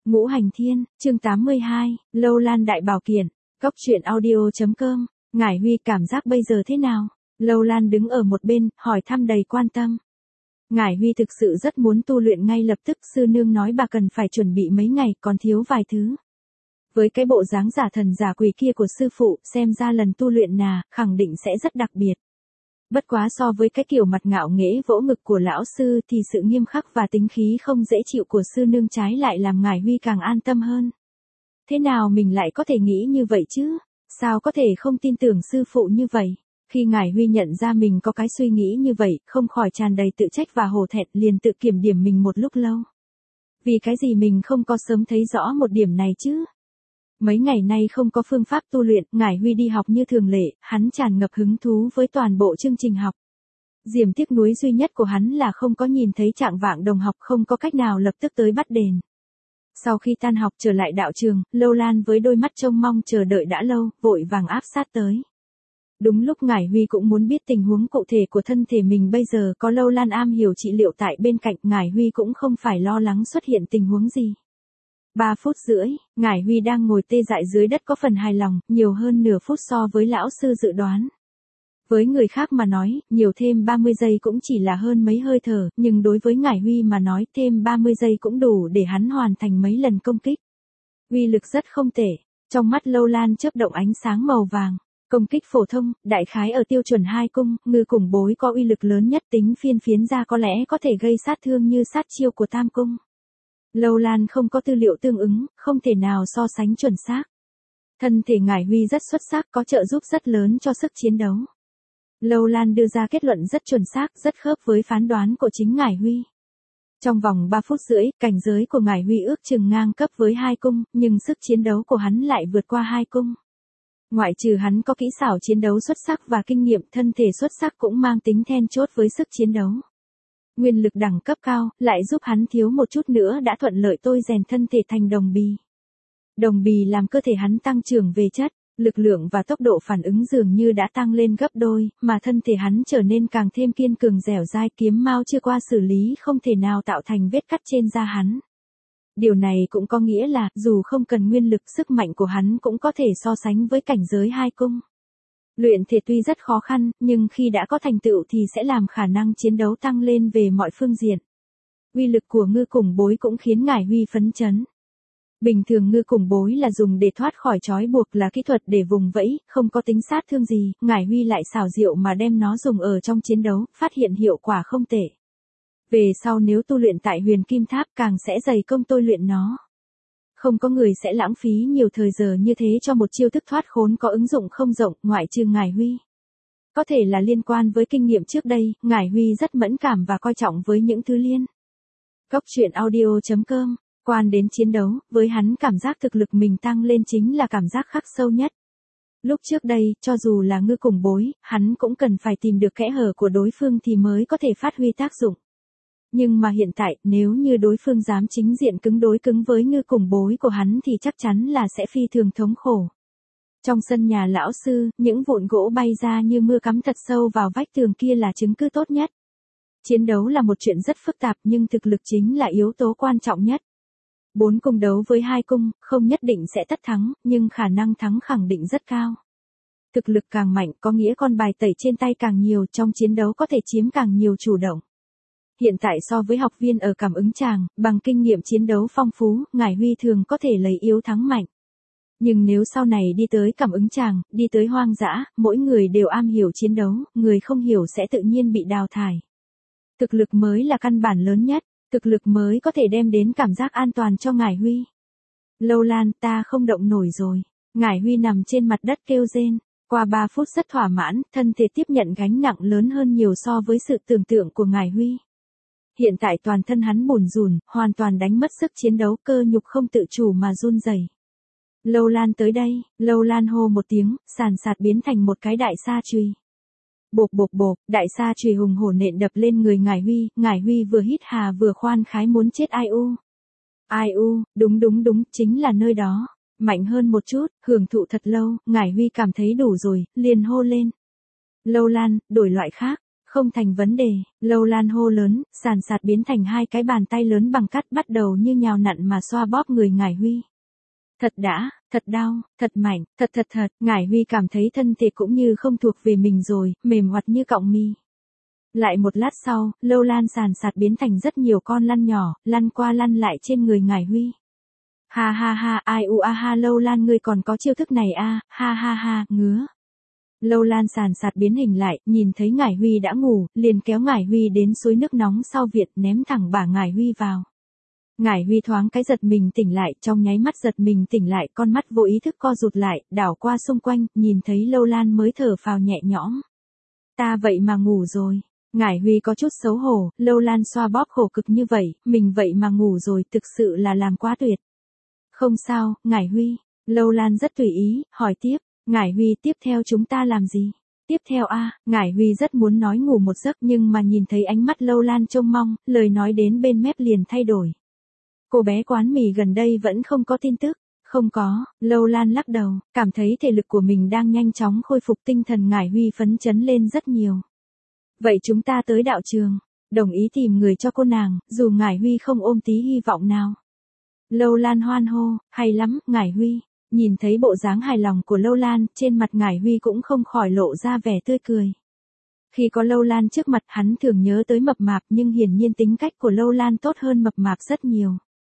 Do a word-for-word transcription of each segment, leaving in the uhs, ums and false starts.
Ngũ Hành Thiên, chương tám mươi hai, Lâu Lan Đại Bảo Kiện, Cốc truyện audio.com, Ngải Huy cảm giác bây giờ thế nào? Lâu Lan đứng ở một bên, hỏi thăm đầy quan tâm. Ngải Huy thực sự rất muốn tu luyện ngay lập tức, sư nương nói bà cần phải chuẩn bị mấy ngày, còn thiếu vài thứ. Với cái bộ dáng giả thần giả quỷ kia của sư phụ, xem ra lần tu luyện nà, khẳng định sẽ rất đặc biệt. Bất quá so với cái kiểu mặt ngạo nghễ vỗ ngực của lão sư thì sự nghiêm khắc và tính khí không dễ chịu của sư nương trái lại làm Ngải Huy càng an tâm hơn. Thế nào mình lại có thể nghĩ như vậy chứ? Sao có thể không tin tưởng sư phụ như vậy? Khi Ngải Huy nhận ra mình có cái suy nghĩ như vậy, không khỏi tràn đầy tự trách và hổ thẹn, liền tự kiểm điểm mình một lúc lâu. Vì cái gì mình không có sớm thấy rõ một điểm này chứ? Mấy ngày nay không có phương pháp tu luyện, Ngải Huy đi học như thường lệ, hắn tràn ngập hứng thú với toàn bộ chương trình học. Điểm tiếc nuối duy nhất của hắn là không có nhìn thấy trạng vạng đồng học, không có cách nào lập tức tới bắt đền. Sau khi tan học trở lại đạo trường, Lâu Lan với đôi mắt trông mong chờ đợi đã lâu, vội vàng áp sát tới. Đúng lúc Ngải Huy cũng muốn biết tình huống cụ thể của thân thể mình bây giờ, có Lâu Lan am hiểu trị liệu tại bên cạnh, Ngải Huy cũng không phải lo lắng xuất hiện tình huống gì. Ba phút rưỡi, Ngải Huy đang ngồi tê dại dưới đất có phần hài lòng, nhiều hơn nửa phút so với lão sư dự đoán. Với người khác mà nói, nhiều thêm ba mươi giây cũng chỉ là hơn mấy hơi thở, nhưng đối với Ngải Huy mà nói thêm ba mươi giây cũng đủ để hắn hoàn thành mấy lần công kích. Uy lực rất không tệ, trong mắt Lâu Lan chớp động ánh sáng màu vàng. Công kích phổ thông, đại khái ở tiêu chuẩn hai cung, ngư cùng bối có uy lực lớn nhất, tính phiên phiến ra có lẽ có thể gây sát thương như sát chiêu của tam cung. Lâu Lan không có tư liệu tương ứng, không thể nào so sánh chuẩn xác. Thân thể Ngải Huy rất xuất sắc, có trợ giúp rất lớn cho sức chiến đấu. Lâu Lan đưa ra kết luận rất chuẩn xác, rất khớp với phán đoán của chính Ngải Huy. Trong vòng ba phút rưỡi, cảnh giới của Ngải Huy ước chừng ngang cấp với hai cung, nhưng sức chiến đấu của hắn lại vượt qua hai cung. Ngoại trừ hắn có kỹ xảo chiến đấu xuất sắc và kinh nghiệm, thân thể xuất sắc cũng mang tính then chốt với sức chiến đấu. Nguyên lực đẳng cấp cao, lại giúp hắn thiếu một chút nữa đã thuận lợi tôi rèn thân thể thành đồng bì. Đồng bì làm cơ thể hắn tăng trưởng về chất, lực lượng và tốc độ phản ứng dường như đã tăng lên gấp đôi, mà thân thể hắn trở nên càng thêm kiên cường dẻo dai, kiếm mao chưa qua xử lý không thể nào tạo thành vết cắt trên da hắn. Điều này cũng có nghĩa là, dù không cần nguyên lực, sức mạnh của hắn cũng có thể so sánh với cảnh giới hai cung. Luyện thể tuy rất khó khăn, nhưng khi đã có thành tựu thì sẽ làm khả năng chiến đấu tăng lên về mọi phương diện. Uy lực của ngư cùng bối cũng khiến Ngải Huy phấn chấn. Bình thường ngư cùng bối là dùng để thoát khỏi trói buộc, là kỹ thuật để vùng vẫy, không có tính sát thương gì, Ngải Huy lại xảo diệu mà đem nó dùng ở trong chiến đấu, phát hiện hiệu quả không tệ. Về sau nếu tu luyện tại Huyền Kim Tháp càng sẽ dày công tôi luyện nó. Không có người sẽ lãng phí nhiều thời giờ như thế cho một chiêu thức thoát khốn có ứng dụng không rộng, ngoại trừ Ngải Huy. Có thể là liên quan với kinh nghiệm trước đây, Ngải Huy rất mẫn cảm và coi trọng với những thứ liên. Cốc truyện audio.com, quan đến chiến đấu, với hắn cảm giác thực lực mình tăng lên chính là cảm giác khắc sâu nhất. Lúc trước đây, cho dù là ngư cùng bối, hắn cũng cần phải tìm được kẽ hở của đối phương thì mới có thể phát huy tác dụng. Nhưng mà hiện tại, nếu như đối phương dám chính diện cứng đối cứng với ngư cùng bối của hắn thì chắc chắn là sẽ phi thường thống khổ. Trong sân nhà lão sư, những vụn gỗ bay ra như mưa cắm thật sâu vào vách tường kia là chứng cứ tốt nhất. Chiến đấu là một chuyện rất phức tạp nhưng thực lực chính là yếu tố quan trọng nhất. Bốn cung đấu với hai cung, không nhất định sẽ tất thắng, nhưng khả năng thắng khẳng định rất cao. Thực lực càng mạnh có nghĩa con bài tẩy trên tay càng nhiều, trong chiến đấu có thể chiếm càng nhiều chủ động. Hiện tại so với học viên ở cảm ứng tràng, bằng kinh nghiệm chiến đấu phong phú, Ngải Huy thường có thể lấy yếu thắng mạnh. Nhưng nếu sau này đi tới cảm ứng tràng, đi tới hoang dã, mỗi người đều am hiểu chiến đấu, người không hiểu sẽ tự nhiên bị đào thải. Thực lực mới là căn bản lớn nhất, thực lực mới có thể đem đến cảm giác an toàn cho Ngải Huy. Lâu Lan, ta không động nổi rồi. Ngải Huy nằm trên mặt đất kêu rên. Qua ba phút rất thỏa mãn, thân thể tiếp nhận gánh nặng lớn hơn nhiều so với sự tưởng tượng của Ngải Huy. Hiện tại toàn thân hắn bùn rùn, hoàn toàn đánh mất sức chiến đấu, cơ nhục không tự chủ mà run rẩy. Lâu Lan tới đây, Lâu Lan hô một tiếng, sàn sạt biến thành một cái đại sa chùy. Bộp bộp bộp, đại sa chùy hùng hổ nện đập lên người Ngải Huy, Ngải Huy vừa hít hà vừa khoan khái muốn chết ai u. Ai u, đúng đúng đúng, chính là nơi đó. Mạnh hơn một chút, hưởng thụ thật lâu, Ngải Huy cảm thấy đủ rồi, liền hô lên. Lâu Lan, đổi loại khác. Không thành vấn đề, Lâu Lan hô lớn, sàn sạt biến thành hai cái bàn tay lớn bằng cát bắt đầu như nhào nặn mà xoa bóp người Ngải Huy. Thật đã, thật đau, thật mạnh, thật thật thật, Ngải Huy cảm thấy thân thể cũng như không thuộc về mình rồi, mềm oặt như cọng mi. Lại một lát sau, Lâu Lan sàn sạt biến thành rất nhiều con lăn nhỏ, lăn qua lăn lại trên người Ngải Huy. Ha ha ha, ai u a ha, Lâu Lan ngươi còn có chiêu thức này a, ha ha ha, ngứa. Lâu Lan sàn sạt biến hình lại, nhìn thấy Ngải Huy đã ngủ, liền kéo Ngải Huy đến suối nước nóng sau viện, ném thẳng bả Ngải Huy vào. Ngải Huy thoáng cái giật mình tỉnh lại, trong nháy mắt giật mình tỉnh lại, con mắt vô ý thức co rụt lại, đảo qua xung quanh, nhìn thấy Lâu Lan mới thở phào nhẹ nhõm. Ta vậy mà ngủ rồi. Ngải Huy có chút xấu hổ, Lâu Lan xoa bóp khổ cực như vậy, mình vậy mà ngủ rồi, thực sự là làm quá tuyệt. Không sao, Ngải Huy. Lâu Lan rất tùy ý, hỏi tiếp, Ngải Huy tiếp theo chúng ta làm gì? Tiếp theo a, à, Ngải Huy rất muốn nói ngủ một giấc nhưng mà nhìn thấy ánh mắt Lâu Lan trông mong, lời nói đến bên mép liền thay đổi. Cô bé quán mì gần đây vẫn không có tin tức. Không có, Lâu Lan lắc đầu, cảm thấy thể lực của mình đang nhanh chóng khôi phục, tinh thần Ngải Huy phấn chấn lên rất nhiều. Vậy chúng ta tới đạo trường, đồng ý tìm người cho cô nàng, dù Ngải Huy không ôm tí hy vọng nào. Lâu Lan hoan hô, hay lắm, Ngải Huy. Nhìn thấy bộ dáng hài lòng của Lâu Lan, trên mặt Ngải Huy cũng không khỏi lộ ra vẻ tươi cười. Khi có Lâu Lan trước mặt hắn thường nhớ tới mập mạp nhưng hiển nhiên tính cách của Lâu Lan tốt hơn mập mạp rất nhiều.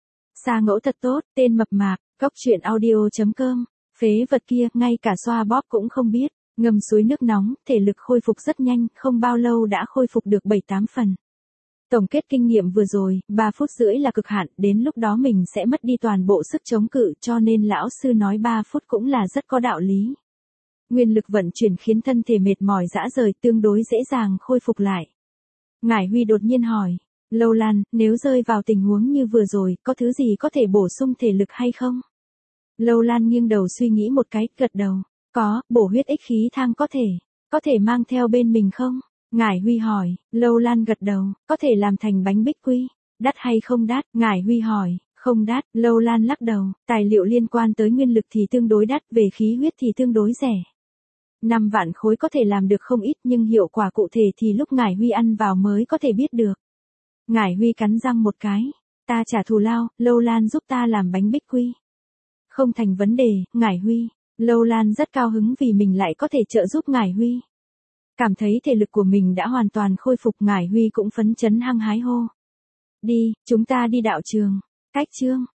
Xa ngẫu thật tốt, tên mập mạp, góc truyện audio chấm com, phế vật kia, ngay cả xoa bóp cũng không biết, ngâm suối nước nóng, thể lực khôi phục rất nhanh, không bao lâu đã khôi phục được bảy tám phần. Tổng kết kinh nghiệm vừa rồi, ba phút rưỡi là cực hạn, đến lúc đó mình sẽ mất đi toàn bộ sức chống cự, cho nên lão sư nói ba phút cũng là rất có đạo lý. Nguyên lực vận chuyển khiến thân thể mệt mỏi rã rời, tương đối dễ dàng khôi phục lại. Ngải Huy đột nhiên hỏi, Lâu Lan, nếu rơi vào tình huống như vừa rồi, có thứ gì có thể bổ sung thể lực hay không? Lâu Lan nghiêng đầu suy nghĩ một cái, gật đầu, có, bổ huyết ích khí thang có thể, có thể mang theo bên mình không? Ngải Huy hỏi, Lâu Lan gật đầu, có thể làm thành bánh bích quy, đắt hay không đắt? Ngải Huy hỏi, không đắt, Lâu Lan lắc đầu, tài liệu liên quan tới nguyên lực thì tương đối đắt, về khí huyết thì tương đối rẻ. năm vạn khối có thể làm được không ít nhưng hiệu quả cụ thể thì lúc Ngải Huy ăn vào mới có thể biết được. Ngải Huy cắn răng một cái, ta trả thù lao, Lâu Lan giúp ta làm bánh bích quy. Không thành vấn đề, Ngải Huy. Lâu Lan rất cao hứng vì mình lại có thể trợ giúp Ngải Huy. Cảm thấy thể lực của mình đã hoàn toàn khôi phục, Ngải Huy cũng phấn chấn hăng hái hô. Đi, chúng ta đi đạo trường. Cách chương.